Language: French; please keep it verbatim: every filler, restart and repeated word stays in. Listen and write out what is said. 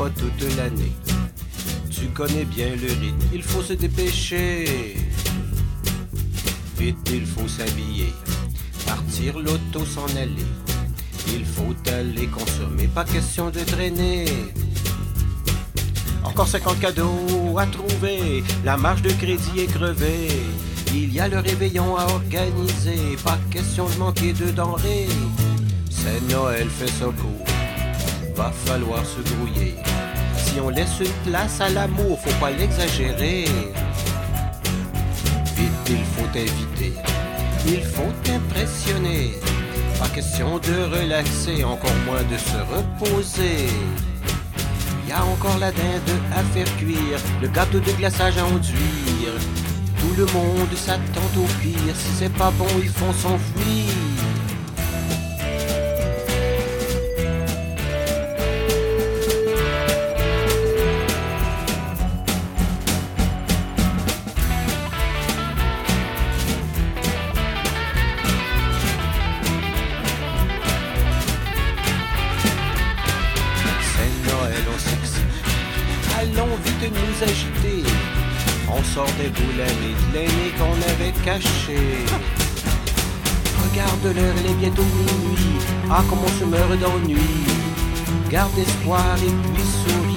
pas toute l'année. Tu connais bien le rythme, il faut se dépêcher. Vite, il faut s'habiller, partir l'auto s'en aller. Il faut aller consommer, pas question de traîner. Encore cinquante cadeaux à trouver, la marge de crédit est crevée. Il y a le réveillon à organiser, pas question de manquer de denrées. C'est Noël, fait ça court, va falloir se grouiller. Si on laisse une place à l'amour, faut pas l'exagérer. Vite, il faut inviter, il faut impressionner. Pas question de relaxer, encore moins de se reposer. Y a encore la dinde à faire cuire, le gâteau de glaçage à enduire. Tout le monde s'attend au pire, si c'est pas bon, ils font s'enfuir. Allons vite nous agiter. On sort des boulets et de l'aîné qu'on avait caché. Regarde l'heure, elle est bientôt minuit. Ah, comme on se meurt d'ennui. Garde espoir et puis souris.